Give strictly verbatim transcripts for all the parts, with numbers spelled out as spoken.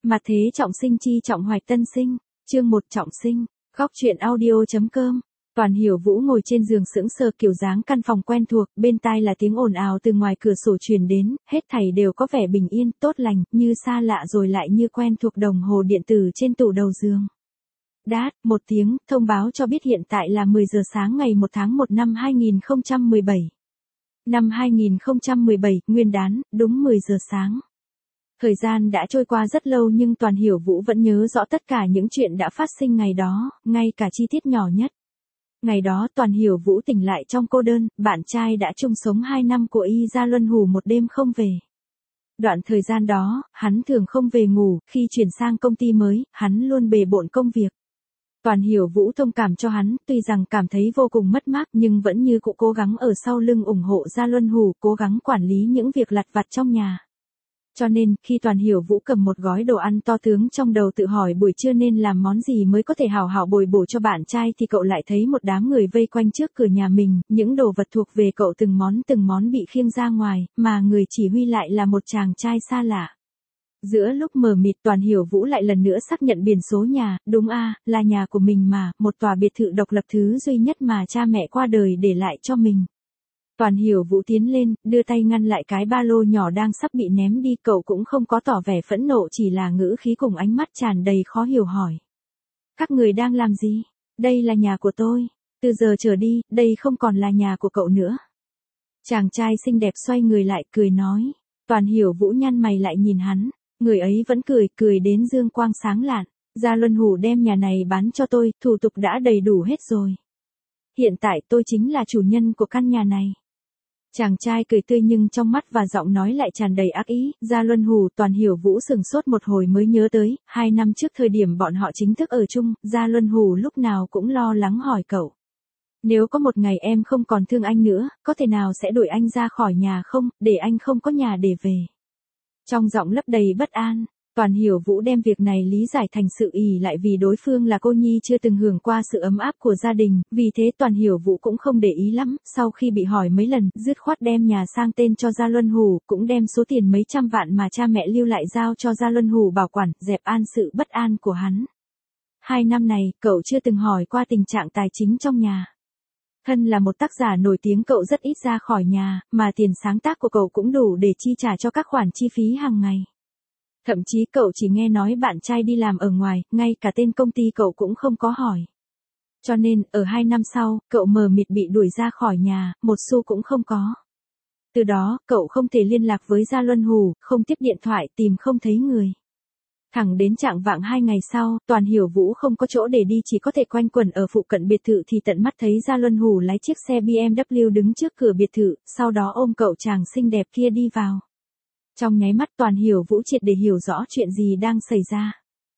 Mặt thế trọng sinh chi trọng hoạch tân sinh, chương một trọng sinh, góc truyện audio.com. Toàn Hiểu Vũ ngồi trên giường sững sờ, kiểu dáng căn phòng quen thuộc, bên tai là tiếng ồn ào từ ngoài cửa sổ truyền đến, hết thảy đều có vẻ bình yên, tốt lành, như xa lạ rồi lại như quen thuộc. Đồng hồ điện tử trên tủ đầu giường. Đát, một tiếng, thông báo cho biết hiện tại là mười giờ sáng ngày một tháng một năm hai nghìn không trăm mười bảy. Năm hai nghìn không trăm mười bảy, Nguyên đán, đúng mười giờ sáng. Thời gian đã trôi qua rất lâu nhưng Toàn Hiểu Vũ vẫn nhớ rõ tất cả những chuyện đã phát sinh ngày đó, ngay cả chi tiết nhỏ nhất. Ngày đó Toàn Hiểu Vũ tỉnh lại trong cô đơn, bạn trai đã chung sống hai năm của y ra luân hồi một đêm không về. Đoạn thời gian đó, hắn thường không về ngủ, khi chuyển sang công ty mới, hắn luôn bề bộn công việc. Toàn Hiểu Vũ thông cảm cho hắn, tuy rằng cảm thấy vô cùng mất mát nhưng vẫn như cụ cố gắng ở sau lưng ủng hộ Gia Luân Hủ, cố gắng quản lý những việc lặt vặt trong nhà. Cho nên, khi Toàn Hiểu Vũ cầm một gói đồ ăn to tướng trong đầu tự hỏi buổi trưa nên làm món gì mới có thể hảo hảo bồi bổ cho bạn trai thì cậu lại thấy một đám người vây quanh trước cửa nhà mình, những đồ vật thuộc về cậu từng món từng món bị khiêng ra ngoài, mà người chỉ huy lại là một chàng trai xa lạ. Giữa lúc mờ mịt, Toàn Hiểu Vũ lại lần nữa xác nhận biển số nhà, đúng a, là nhà của mình mà, một tòa biệt thự độc lập thứ duy nhất mà cha mẹ qua đời để lại cho mình. Toàn Hiểu Vũ tiến lên, đưa tay ngăn lại cái ba lô nhỏ đang sắp bị ném đi, cậu cũng không có tỏ vẻ phẫn nộ, chỉ là ngữ khí cùng ánh mắt tràn đầy khó hiểu hỏi. Các người đang làm gì? Đây là nhà của tôi. Từ giờ trở đi, đây không còn là nhà của cậu nữa. Chàng trai xinh đẹp xoay người lại, cười nói. Toàn Hiểu Vũ nhăn mày lại nhìn hắn. Người ấy vẫn cười, cười đến dương quang sáng lạn. Gia Luân Hủ đem nhà này bán cho tôi, thủ tục đã đầy đủ hết rồi. Hiện tại tôi chính là chủ nhân của căn nhà này. Chàng trai cười tươi nhưng trong mắt và giọng nói lại tràn đầy ác ý. Gia Luân Hủ. Toàn Hiểu Vũ sừng sốt một hồi mới nhớ tới, hai năm trước thời điểm bọn họ chính thức ở chung, Gia Luân Hủ lúc nào cũng lo lắng hỏi cậu. Nếu có một ngày em không còn thương anh nữa, có thể nào sẽ đuổi anh ra khỏi nhà không, để anh không có nhà để về. Trong giọng lấp đầy bất an, Toàn Hiểu Vũ đem việc này lý giải thành sự ỷ lại vì đối phương là cô nhi chưa từng hưởng qua sự ấm áp của gia đình, vì thế Toàn Hiểu Vũ cũng không để ý lắm, sau khi bị hỏi mấy lần, dứt khoát đem nhà sang tên cho Gia Luân Hủ, cũng đem số tiền mấy trăm vạn mà cha mẹ lưu lại giao cho Gia Luân Hủ bảo quản, dẹp an sự bất an của hắn. Hai năm này, cậu chưa từng hỏi qua tình trạng tài chính trong nhà. Thân là một tác giả nổi tiếng, cậu rất ít ra khỏi nhà, mà tiền sáng tác của cậu cũng đủ để chi trả cho các khoản chi phí hàng ngày. Thậm chí cậu chỉ nghe nói bạn trai đi làm ở ngoài, ngay cả tên công ty cậu cũng không có hỏi. Cho nên, ở hai năm sau, cậu mờ mịt bị đuổi ra khỏi nhà, một xu cũng không có. Từ đó, cậu không thể liên lạc với Gia Luân Hủ, không tiếp điện thoại, tìm không thấy người. Thẳng đến chạng vạng hai ngày sau, Toàn Hiểu Vũ không có chỗ để đi, chỉ có thể quanh quẩn ở phụ cận biệt thự thì tận mắt thấy Gia Luân Hủ lái chiếc xe bê em vê đứng trước cửa biệt thự, sau đó ôm cậu chàng xinh đẹp kia đi vào. Trong nháy mắt Toàn Hiểu Vũ triệt để hiểu rõ chuyện gì đang xảy ra.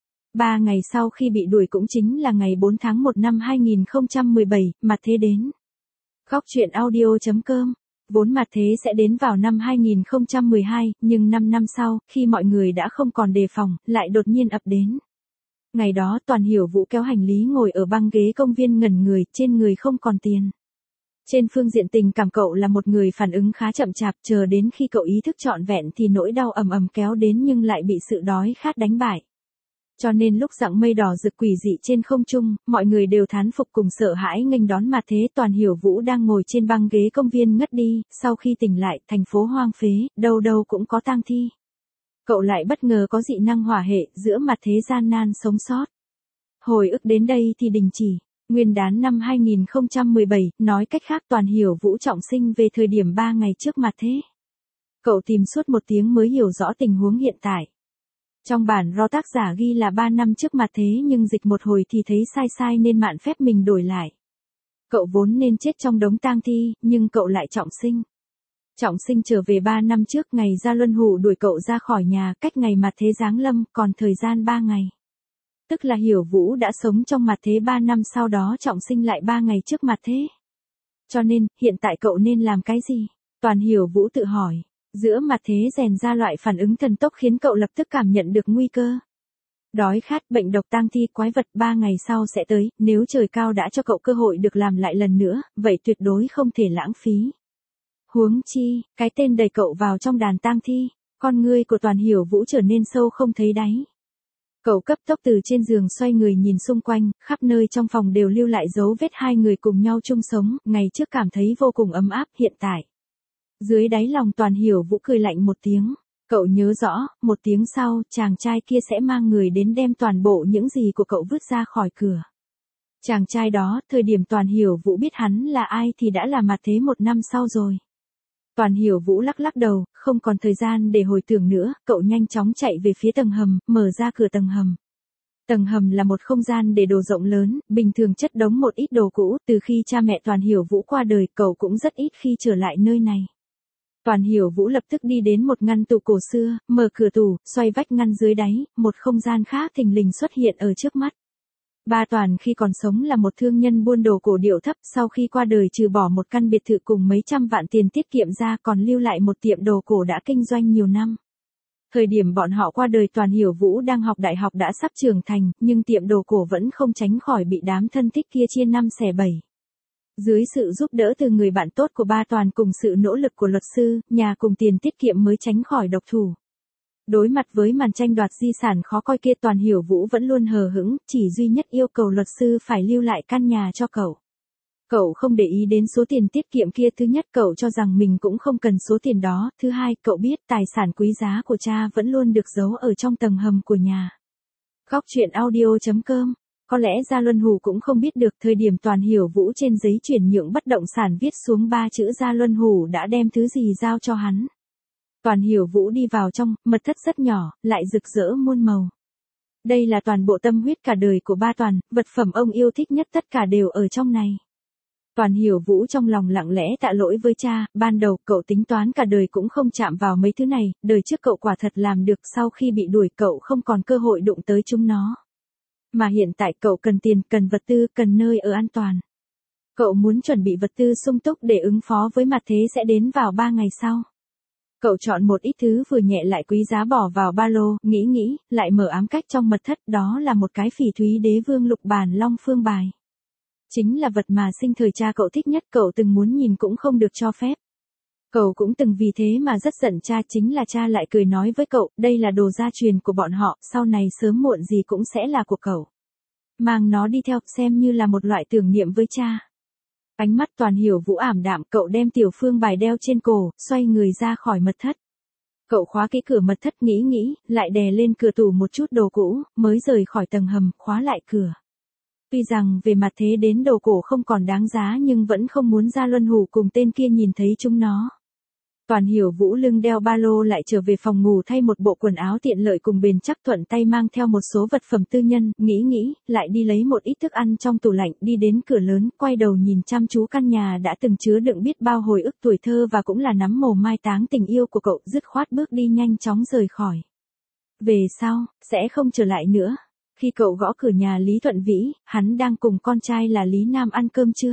Ba ngày sau khi bị đuổi cũng chính là ngày bốn tháng một năm hai nghìn không trăm mười bảy, mặt thế đến. Góc truyện audio.com. Vốn mặt thế sẽ đến vào năm hai nghìn không trăm mười hai, nhưng năm năm sau, khi mọi người đã không còn đề phòng, lại đột nhiên ập đến. Ngày đó Toàn Hiểu Vũ kéo hành lý ngồi ở băng ghế công viên ngẩn người, trên người không còn tiền. Trên phương diện tình cảm cậu là một người phản ứng khá chậm chạp, chờ đến khi cậu ý thức trọn vẹn thì nỗi đau ầm ầm kéo đến nhưng lại bị sự đói khát đánh bại. Cho nên lúc dặng mây đỏ rực quỷ dị trên không trung, mọi người đều thán phục cùng sợ hãi nghênh đón mặt thế. Toàn Hiểu Vũ đang ngồi trên băng ghế công viên ngất đi, sau khi tỉnh lại, thành phố hoang phế, đâu đâu cũng có tang thi. Cậu lại bất ngờ có dị năng hỏa hệ, giữa mặt thế gian nan sống sót. Hồi ức đến đây thì đình chỉ. Nguyên đán năm hai nghìn không trăm mười bảy, nói cách khác Toàn Hiểu Vũ trọng sinh về thời điểm ba ngày trước mặt thế. Cậu tìm suốt một tiếng mới hiểu rõ tình huống hiện tại. Trong bản ro tác giả ghi là ba năm trước mặt thế nhưng dịch một hồi thì thấy sai sai nên mạn phép mình đổi lại. Cậu vốn nên chết trong đống tang thi, nhưng cậu lại trọng sinh. Trọng sinh trở về ba năm trước, ngày Gia Luân Hủ đuổi cậu ra khỏi nhà, cách ngày mặt thế giáng lâm còn thời gian ba ngày. Tức là Hiểu Vũ đã sống trong mặt thế ba năm sau đó trọng sinh lại ba ngày trước mặt thế. Cho nên, hiện tại cậu nên làm cái gì? Toàn Hiểu Vũ tự hỏi. Giữa mặt thế rèn ra loại phản ứng thần tốc khiến cậu lập tức cảm nhận được nguy cơ. Đói khát, bệnh độc, tang thi, quái vật ba ngày sau sẽ tới, nếu trời cao đã cho cậu cơ hội được làm lại lần nữa, vậy tuyệt đối không thể lãng phí. Huống chi, cái tên đẩy cậu vào trong đàn tang thi, con ngươi của Toàn Hiểu Vũ trở nên sâu không thấy đáy. Cậu cấp tốc từ trên giường xoay người nhìn xung quanh, khắp nơi trong phòng đều lưu lại dấu vết hai người cùng nhau chung sống, ngày trước cảm thấy vô cùng ấm áp, hiện tại. Dưới đáy lòng Toàn Hiểu Vũ cười lạnh một tiếng. Cậu nhớ rõ, một tiếng sau, chàng trai kia sẽ mang người đến đem toàn bộ những gì của cậu vứt ra khỏi cửa. Chàng trai đó, thời điểm Toàn Hiểu Vũ biết hắn là ai thì đã là mặt thế một năm sau rồi. Toàn Hiểu Vũ lắc lắc đầu, không còn thời gian để hồi tưởng nữa, cậu nhanh chóng chạy về phía tầng hầm, mở ra cửa tầng hầm. Tầng hầm là một không gian để đồ rộng lớn, bình thường chất đống một ít đồ cũ, từ khi cha mẹ Toàn Hiểu Vũ qua đời, cậu cũng rất ít khi trở lại nơi này. Toàn Hiểu Vũ lập tức đi đến một ngăn tủ cổ xưa, mở cửa tủ, xoay vách ngăn dưới đáy, một không gian khác thình lình xuất hiện ở trước mắt. Ba Toàn khi còn sống là một thương nhân buôn đồ cổ điệu thấp, sau khi qua đời trừ bỏ một căn biệt thự cùng mấy trăm vạn tiền tiết kiệm ra còn lưu lại một tiệm đồ cổ đã kinh doanh nhiều năm. Thời điểm bọn họ qua đời Toàn Hiểu Vũ đang học đại học đã sắp trưởng thành, nhưng tiệm đồ cổ vẫn không tránh khỏi bị đám thân thích kia chia năm xẻ bảy. Dưới sự giúp đỡ từ người bạn tốt của Ba Toàn cùng sự nỗ lực của luật sư, nhà cùng tiền tiết kiệm mới tránh khỏi độc thủ. Đối mặt với màn tranh đoạt di sản khó coi kia Toàn Hiểu Vũ vẫn luôn hờ hững, chỉ duy nhất yêu cầu luật sư phải lưu lại căn nhà cho cậu. Cậu không để ý đến số tiền tiết kiệm kia, thứ nhất cậu cho rằng mình cũng không cần số tiền đó, thứ hai cậu biết tài sản quý giá của cha vẫn luôn được giấu ở trong tầng hầm của nhà. Khóc chuyện audio chấm com. Có lẽ Gia Luân Hủ cũng không biết được thời điểm Toàn Hiểu Vũ trên giấy chuyển nhượng bất động sản viết xuống ba chữ Gia Luân Hủ đã đem thứ gì giao cho hắn. Toàn Hiểu Vũ đi vào trong, mật thất rất nhỏ, lại rực rỡ muôn màu. Đây là toàn bộ tâm huyết cả đời của Ba Toàn, vật phẩm ông yêu thích nhất tất cả đều ở trong này. Toàn Hiểu Vũ trong lòng lặng lẽ tạ lỗi với cha, ban đầu cậu tính toán cả đời cũng không chạm vào mấy thứ này, đời trước cậu quả thật làm được, sau khi bị đuổi cậu không còn cơ hội đụng tới chúng nó. Mà hiện tại cậu cần tiền, cần vật tư, cần nơi ở an toàn. Cậu muốn chuẩn bị vật tư sung túc để ứng phó với mặt thế sẽ đến vào ba ngày sau. Cậu chọn một ít thứ vừa nhẹ lại quý giá bỏ vào ba lô, nghĩ nghĩ, lại mở ám cách trong mật thất, đó là một cái phỉ thúy đế vương lục bản long phương bài. Chính là vật mà sinh thời cha cậu thích nhất, cậu từng muốn nhìn cũng không được cho phép. Cậu cũng từng vì thế mà rất giận cha, chính là cha lại cười nói với cậu, đây là đồ gia truyền của bọn họ, sau này sớm muộn gì cũng sẽ là của cậu. Mang nó đi theo, xem như là một loại tưởng niệm với cha. Ánh mắt Toàn Hiểu Vũ ảm đạm, cậu đem tiểu phương bài đeo trên cổ, xoay người ra khỏi mật thất. Cậu khóa kỹ cửa mật thất, nghĩ nghĩ, lại đè lên cửa tủ một chút đồ cũ, mới rời khỏi tầng hầm, khóa lại cửa. Tuy rằng về mặt thế đến đồ cổ không còn đáng giá nhưng vẫn không muốn Gia Luân Hủ cùng tên kia nhìn thấy chúng nó. Toàn Hiểu Vũ lưng đeo ba lô lại trở về phòng ngủ thay một bộ quần áo tiện lợi cùng bền chắc, thuận tay mang theo một số vật phẩm tư nhân, nghĩ nghĩ, lại đi lấy một ít thức ăn trong tủ lạnh, đi đến cửa lớn, quay đầu nhìn chăm chú căn nhà đã từng chứa đựng biết bao hồi ức tuổi thơ và cũng là nắm mồ mai táng tình yêu của cậu, dứt khoát bước đi nhanh chóng rời khỏi. Về sau, sẽ không trở lại nữa. Khi cậu gõ cửa nhà Lý Thuận Vĩ, hắn đang cùng con trai là Lý Nam ăn cơm trưa.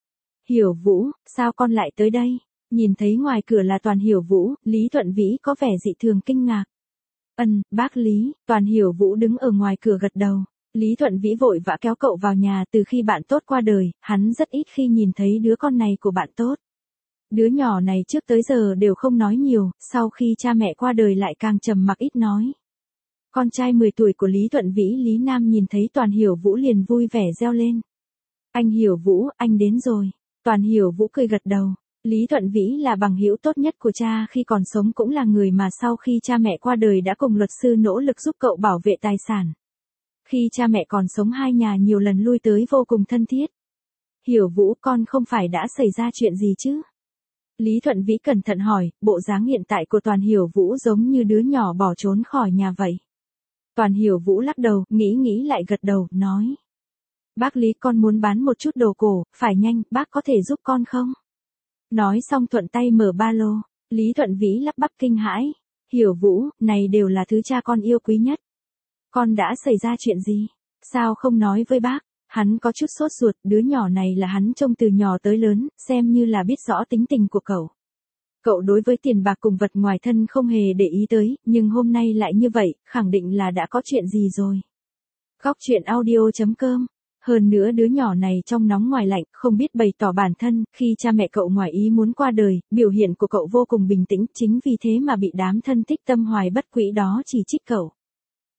Hiểu Vũ, sao con lại tới đây? Nhìn thấy ngoài cửa là Toàn Hiểu Vũ, Lý Thuận Vĩ có vẻ dị thường kinh ngạc. Ừm, bác Lý, Toàn Hiểu Vũ đứng ở ngoài cửa gật đầu. Lý Thuận Vĩ vội vã kéo cậu vào nhà, từ khi bạn tốt qua đời, hắn rất ít khi nhìn thấy đứa con này của bạn tốt. Đứa nhỏ này trước tới giờ đều không nói nhiều, sau khi cha mẹ qua đời lại càng trầm mặc ít nói. Con trai mười tuổi của Lý Thuận Vĩ Lý Nam nhìn thấy Toàn Hiểu Vũ liền vui vẻ reo lên. Anh Hiểu Vũ, anh đến rồi. Toàn Hiểu Vũ cười gật đầu. Lý Thuận Vĩ là bằng hữu tốt nhất của cha khi còn sống, cũng là người mà sau khi cha mẹ qua đời đã cùng luật sư nỗ lực giúp cậu bảo vệ tài sản. Khi cha mẹ còn sống hai nhà nhiều lần lui tới vô cùng thân thiết. Hiểu Vũ, con không phải đã xảy ra chuyện gì chứ? Lý Thuận Vĩ cẩn thận hỏi, bộ dáng hiện tại của Toàn Hiểu Vũ giống như đứa nhỏ bỏ trốn khỏi nhà vậy. Toàn Hiểu Vũ lắc đầu, nghĩ nghĩ lại gật đầu, nói. Bác Lý, con muốn bán một chút đồ cổ, phải nhanh, bác có thể giúp con không? Nói xong thuận tay mở ba lô, Lý Thuận Vĩ lắp bắp kinh hãi. Hiểu Vũ, này đều là thứ cha con yêu quý nhất. Con đã xảy ra chuyện gì? Sao không nói với bác? Hắn có chút sốt ruột, đứa nhỏ này là hắn trông từ nhỏ tới lớn, xem như là biết rõ tính tình của cậu. Cậu đối với tiền bạc cùng vật ngoài thân không hề để ý tới, nhưng hôm nay lại như vậy, khẳng định là đã có chuyện gì rồi. Khóc chuyện audio chấm com. Hơn nữa đứa nhỏ này trong nóng ngoài lạnh, không biết bày tỏ bản thân, khi cha mẹ cậu ngoài ý muốn qua đời, biểu hiện của cậu vô cùng bình tĩnh, chính vì thế mà bị đám thân thích tâm hoài bất quỹ đó chỉ trích cậu.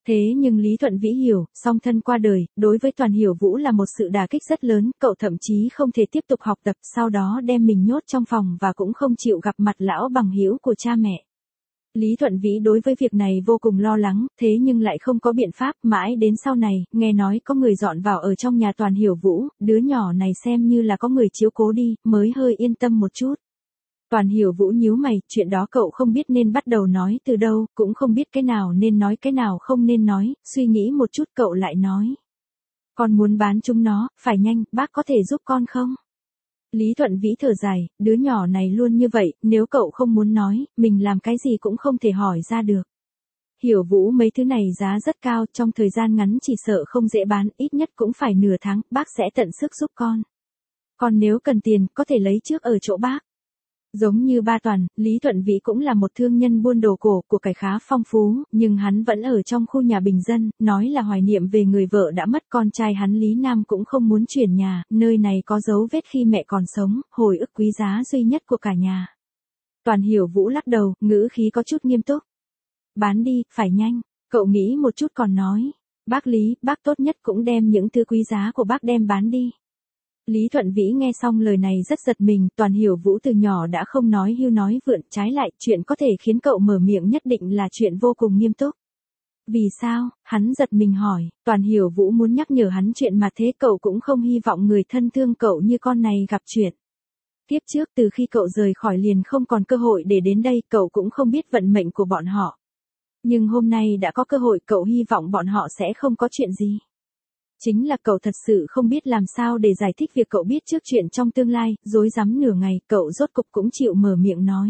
Thế nhưng Lý Thuận Vĩ hiểu, song thân qua đời, đối với Toàn Hiểu Vũ là một sự đả kích rất lớn, cậu thậm chí không thể tiếp tục học tập, sau đó đem mình nhốt trong phòng và cũng không chịu gặp mặt lão bằng hữu của cha mẹ. Lý Thuận Vĩ đối với việc này vô cùng lo lắng, thế nhưng lại không có biện pháp, mãi đến sau này, nghe nói có người dọn vào ở trong nhà Toàn Hiểu Vũ, đứa nhỏ này xem như là có người chiếu cố đi, mới hơi yên tâm một chút. Toàn Hiểu Vũ nhíu mày, chuyện đó cậu không biết nên bắt đầu nói từ đâu, cũng không biết cái nào nên nói cái nào không nên nói, suy nghĩ một chút cậu lại nói. Con muốn bán chúng nó, phải nhanh, bác có thể giúp con không? Lý Thuận Vĩ thở dài, đứa nhỏ này luôn như vậy, nếu cậu không muốn nói, mình làm cái gì cũng không thể hỏi ra được. Hiểu Vũ mấy thứ này giá rất cao, trong thời gian ngắn chỉ sợ không dễ bán, ít nhất cũng phải nửa tháng, bác sẽ tận sức giúp con. Còn nếu cần tiền, có thể lấy trước ở chỗ bác. Giống như ba Toàn, Lý Thuận Vĩ cũng là một thương nhân buôn đồ cổ, của cải khá phong phú, nhưng hắn vẫn ở trong khu nhà bình dân, nói là hoài niệm về người vợ đã mất, con trai hắn Lý Nam cũng không muốn chuyển nhà, nơi này có dấu vết khi mẹ còn sống, hồi ức quý giá duy nhất của cả nhà. Toàn Hiểu Vũ lắc đầu, ngữ khí có chút nghiêm túc. Bán đi, phải nhanh, cậu nghĩ một chút còn nói. Bác Lý, bác tốt nhất cũng đem những thứ quý giá của bác đem bán đi. Lý Thuận Vĩ nghe xong lời này rất giật mình, Toàn Hiểu Vũ từ nhỏ đã không nói hưu nói vượn, trái lại, chuyện có thể khiến cậu mở miệng nhất định là chuyện vô cùng nghiêm túc. Vì sao? Hắn giật mình hỏi, Toàn Hiểu Vũ muốn nhắc nhở hắn chuyện mà thế cậu cũng không hy vọng người thân thương cậu như con này gặp chuyện. Tiếp trước từ khi cậu rời khỏi liền không còn cơ hội để đến đây, cậu cũng không biết vận mệnh của bọn họ. Nhưng hôm nay đã có cơ hội, cậu hy vọng bọn họ sẽ không có chuyện gì. Chính là cậu thật sự không biết làm sao để giải thích việc cậu biết trước chuyện trong tương lai, rối rắm nửa ngày, cậu rốt cục cũng chịu mở miệng nói.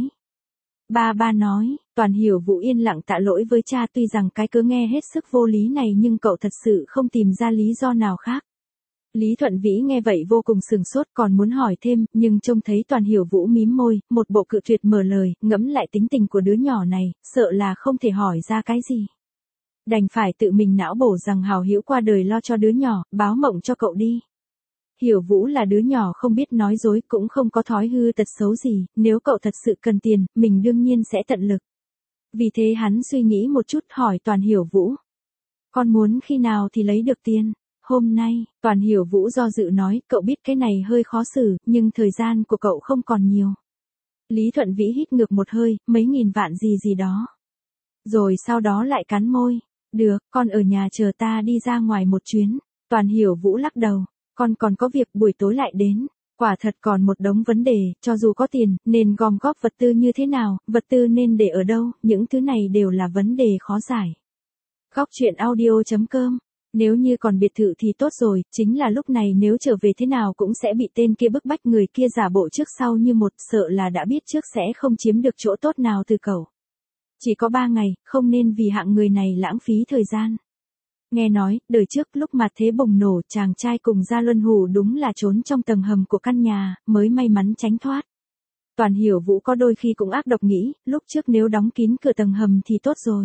Ba ba nói, Toàn Hiểu Vũ yên lặng tạ lỗi với cha, tuy rằng cái cớ nghe hết sức vô lý này nhưng cậu thật sự không tìm ra lý do nào khác. Lý Thuận Vĩ nghe vậy vô cùng sừng sốt, còn muốn hỏi thêm, nhưng trông thấy Toàn Hiểu Vũ mím môi, một bộ cự tuyệt mở lời, ngẫm lại tính tình của đứa nhỏ này, sợ là không thể hỏi ra cái gì. Đành phải tự mình não bổ rằng hào hữu qua đời lo cho đứa nhỏ, báo mộng cho cậu đi. Hiểu Vũ là đứa nhỏ không biết nói dối, cũng không có thói hư tật xấu gì, nếu cậu thật sự cần tiền, mình đương nhiên sẽ tận lực. Vì thế hắn suy nghĩ một chút hỏi Toàn Hiểu Vũ. Con muốn khi nào thì lấy được tiền? Hôm nay, Toàn Hiểu Vũ do dự nói, cậu biết cái này hơi khó xử, nhưng thời gian của cậu không còn nhiều. Lý Thuận Vĩ hít ngược một hơi, mấy nghìn vạn gì gì đó. Rồi sau đó lại cắn môi. Được, con ở nhà chờ ta đi ra ngoài một chuyến. Toàn Hiểu Vũ lắc đầu, con còn có việc buổi tối lại đến. Quả thật còn một đống vấn đề, cho dù có tiền, nên gom góp vật tư như thế nào, vật tư nên để ở đâu, những thứ này đều là vấn đề khó giải. Góc truyện audio chấm com. Nếu như còn biệt thự thì tốt rồi, chính là lúc này nếu trở về thế nào cũng sẽ bị tên kia bức bách, người kia giả bộ trước sau như một, sợ là đã biết trước sẽ không chiếm được chỗ tốt nào từ cậu. Chỉ có ba ngày, không nên vì hạng người này lãng phí thời gian. Nghe nói, đời trước lúc mà thế bùng nổ, chàng trai cùng Gia Luân Hủ đúng là trốn trong tầng hầm của căn nhà, mới may mắn tránh thoát. Toàn Hiểu Vũ có đôi khi cũng ác độc nghĩ, lúc trước nếu đóng kín cửa tầng hầm thì tốt rồi.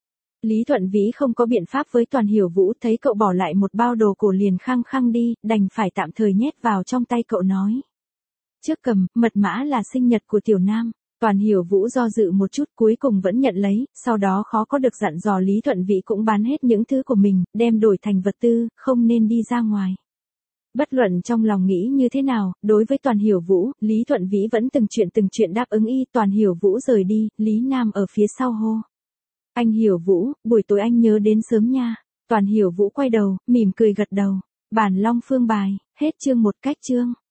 Lý Thuận Vĩ không có biện pháp với Toàn Hiểu Vũ, thấy cậu bỏ lại một bao đồ cổ liền khăng khăng đi, đành phải tạm thời nhét vào trong tay cậu nói. Trước cầm, mật mã là sinh nhật của Tiểu Nam. Toàn Hiểu Vũ do dự một chút cuối cùng vẫn nhận lấy, sau đó khó có được dặn dò Lý Thuận Vĩ cũng bán hết những thứ của mình, đem đổi thành vật tư, không nên đi ra ngoài. Bất luận trong lòng nghĩ như thế nào, đối với Toàn Hiểu Vũ, Lý Thuận Vĩ vẫn từng chuyện từng chuyện đáp ứng y. Toàn Hiểu Vũ rời đi, Lý Nam ở phía sau hô. Anh Hiểu Vũ, buổi tối anh nhớ đến sớm nha. Toàn Hiểu Vũ quay đầu, mỉm cười gật đầu. Bản Long Phương bài, hết chương một cách chương.